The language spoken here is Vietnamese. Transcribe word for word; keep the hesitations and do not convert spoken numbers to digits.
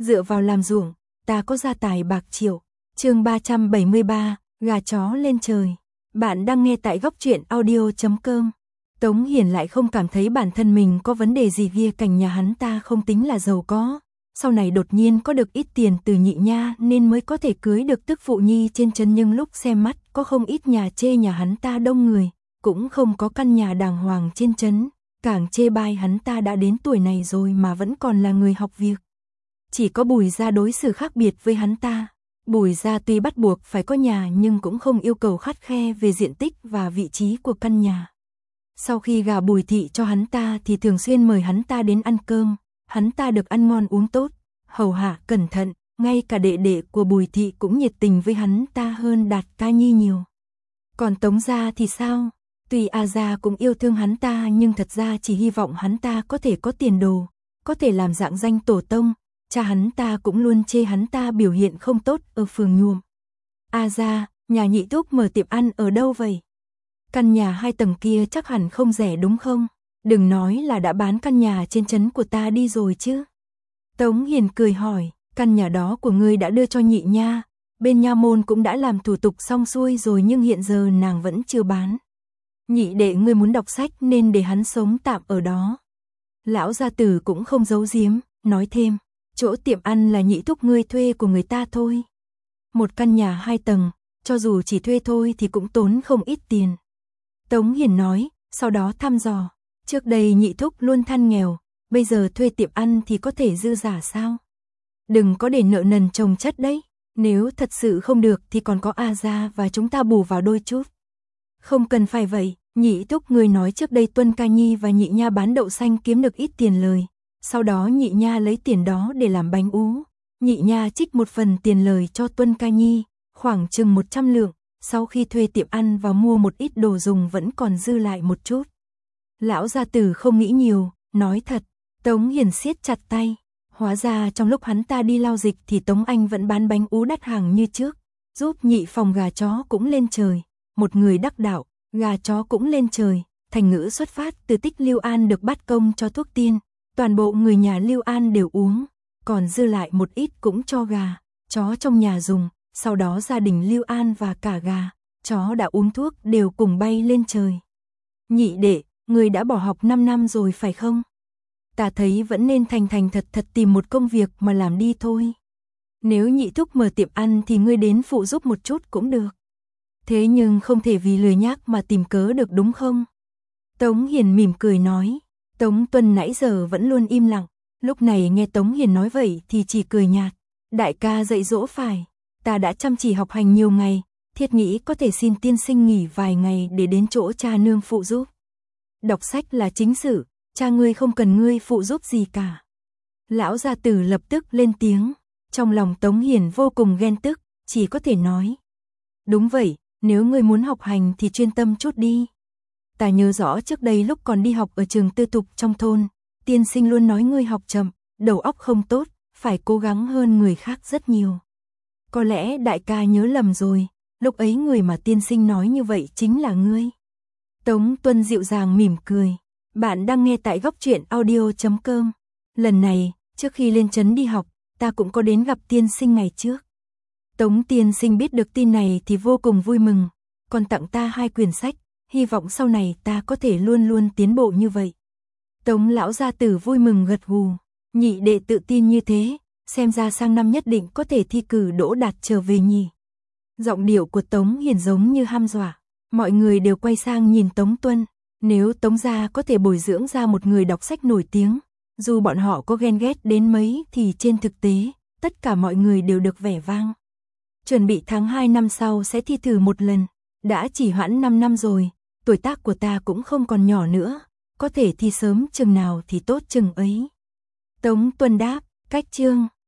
dựa vào làm ruộng, ta có gia tài bạc triệu. Chương ba trăm bảy mươi ba, gà chó lên trời. Bạn đang nghe tại góc truyện audio chấm com. Tống Hiền lại không cảm thấy bản thân mình có vấn đề gì, kia cảnh nhà hắn ta không tính là giàu có. Sau này đột nhiên có được ít tiền từ nhị nha nên mới có thể cưới được tức phụ nhi trên trấn, nhưng lúc xem mắt có không ít nhà chê nhà hắn ta đông người, cũng không có căn nhà đàng hoàng trên trấn, càng chê bai hắn ta đã đến tuổi này rồi mà vẫn còn là người học việc. Chỉ có Bùi gia đối xử khác biệt với hắn ta. Bùi gia tuy bắt buộc phải có nhà nhưng cũng không yêu cầu khắt khe về diện tích và vị trí của căn nhà. Sau khi gả Bùi thị cho hắn ta thì thường xuyên mời hắn ta đến ăn cơm, hắn ta được ăn ngon uống tốt, hầu hạ cẩn thận, ngay cả đệ đệ của Bùi thị cũng nhiệt tình với hắn ta hơn Đạt Ca Nhi nhiều. Còn Tống gia thì sao? Tuy A gia cũng yêu thương hắn ta nhưng thật ra chỉ hy vọng hắn ta có thể có tiền đồ, có thể làm dạng danh tổ tông. Cha hắn ta cũng luôn chê hắn ta biểu hiện không tốt ở phường nhuộm. A gia, nhà nhị thúc mở tiệm ăn ở đâu vậy? Căn nhà hai tầng kia chắc hẳn không rẻ đúng không? Đừng nói là đã bán căn nhà trên trấn của ta đi rồi chứ. Tống Hiền cười hỏi, căn nhà đó của ngươi đã đưa cho nhị nha, bên nha môn cũng đã làm thủ tục xong xuôi rồi nhưng hiện giờ nàng vẫn chưa bán. Nhị đệ ngươi muốn đọc sách nên để hắn sống tạm ở đó. Lão gia tử cũng không giấu giếm, nói thêm, chỗ tiệm ăn là nhị thúc ngươi thuê của người ta thôi. Một căn nhà hai tầng, cho dù chỉ thuê thôi thì cũng tốn không ít tiền. Tống Hiền nói, sau đó thăm dò, trước đây nhị thúc luôn than nghèo, bây giờ thuê tiệm ăn thì có thể dư giả sao? Đừng có để nợ nần chồng chất đấy, nếu thật sự không được thì còn có A gia và chúng ta bù vào đôi chút. Không cần phải vậy, nhị thúc người nói trước đây Tuân Ca Nhi và nhị nha bán đậu xanh kiếm được ít tiền lời. Sau đó nhị nha lấy tiền đó để làm bánh ú, nhị nha trích một phần tiền lời cho Tuân Ca Nhi, khoảng chừng một trăm lượng, sau khi thuê tiệm ăn và mua một ít đồ dùng vẫn còn dư lại một chút. Lão gia tử không nghĩ nhiều, nói thật. Tống Hiền siết chặt tay, hóa ra trong lúc hắn ta đi lao dịch thì Tống Anh vẫn bán bánh ú đắt hàng như trước, giúp nhị phòng gà chó cũng lên trời, một người đắc đạo, gà chó cũng lên trời, thành ngữ xuất phát từ tích Lưu An được bắt công cho thuốc tiên. Toàn bộ người nhà Lưu An đều uống, còn dư lại một ít cũng cho gà, chó trong nhà dùng, sau đó gia đình Lưu An và cả gà, chó đã uống thuốc đều cùng bay lên trời. Nhị đệ, người đã bỏ học năm năm rồi phải không? Ta thấy vẫn nên thành thành thật thật tìm một công việc mà làm đi thôi. Nếu nhị thúc mở tiệm ăn thì ngươi đến phụ giúp một chút cũng được. Thế nhưng không thể vì lười nhác mà tìm cớ được đúng không? Tống Hiền mỉm cười nói. Tống Tuân nãy giờ vẫn luôn im lặng, lúc này nghe Tống Hiền nói vậy thì chỉ cười nhạt. Đại ca dạy dỗ phải, ta đã chăm chỉ học hành nhiều ngày, thiết nghĩ có thể xin tiên sinh nghỉ vài ngày để đến chỗ cha nương phụ giúp. Đọc sách là chính sự, cha ngươi không cần ngươi phụ giúp gì cả. Lão gia tử lập tức lên tiếng, trong lòng Tống Hiền vô cùng ghen tức, chỉ có thể nói. Đúng vậy, nếu ngươi muốn học hành thì chuyên tâm chút đi. Ta nhớ rõ trước đây lúc còn đi học ở trường tư thục trong thôn, tiên sinh luôn nói ngươi học chậm, đầu óc không tốt, phải cố gắng hơn người khác rất nhiều. Có lẽ đại ca nhớ lầm rồi, lúc ấy người mà tiên sinh nói như vậy chính là ngươi. Tống Tuân dịu dàng mỉm cười, bạn đang nghe tại góc truyện audio chấm com. Lần này, trước khi lên trấn đi học, ta cũng có đến gặp tiên sinh ngày trước. Tống tiên sinh biết được tin này thì vô cùng vui mừng, còn tặng ta hai quyển sách. Hy vọng sau này ta có thể luôn luôn tiến bộ như vậy. Tống lão gia tử vui mừng gật gù, nhị đệ tự tin như thế, xem ra sang năm nhất định có thể thi cử đỗ đạt trở về nhỉ. Giọng điệu của Tống Hiền giống như hăm dọa, mọi người đều quay sang nhìn Tống Tuân, nếu Tống gia có thể bồi dưỡng ra một người đọc sách nổi tiếng, dù bọn họ có ghen ghét đến mấy thì trên thực tế, tất cả mọi người đều được vẻ vang. Chuẩn bị tháng hai năm sau sẽ thi thử một lần, đã chỉ hoãn năm năm rồi. Tuổi tác của ta cũng không còn nhỏ nữa, có thể thi sớm chừng nào thì tốt chừng ấy. Tống Tuân đáp, cách chương.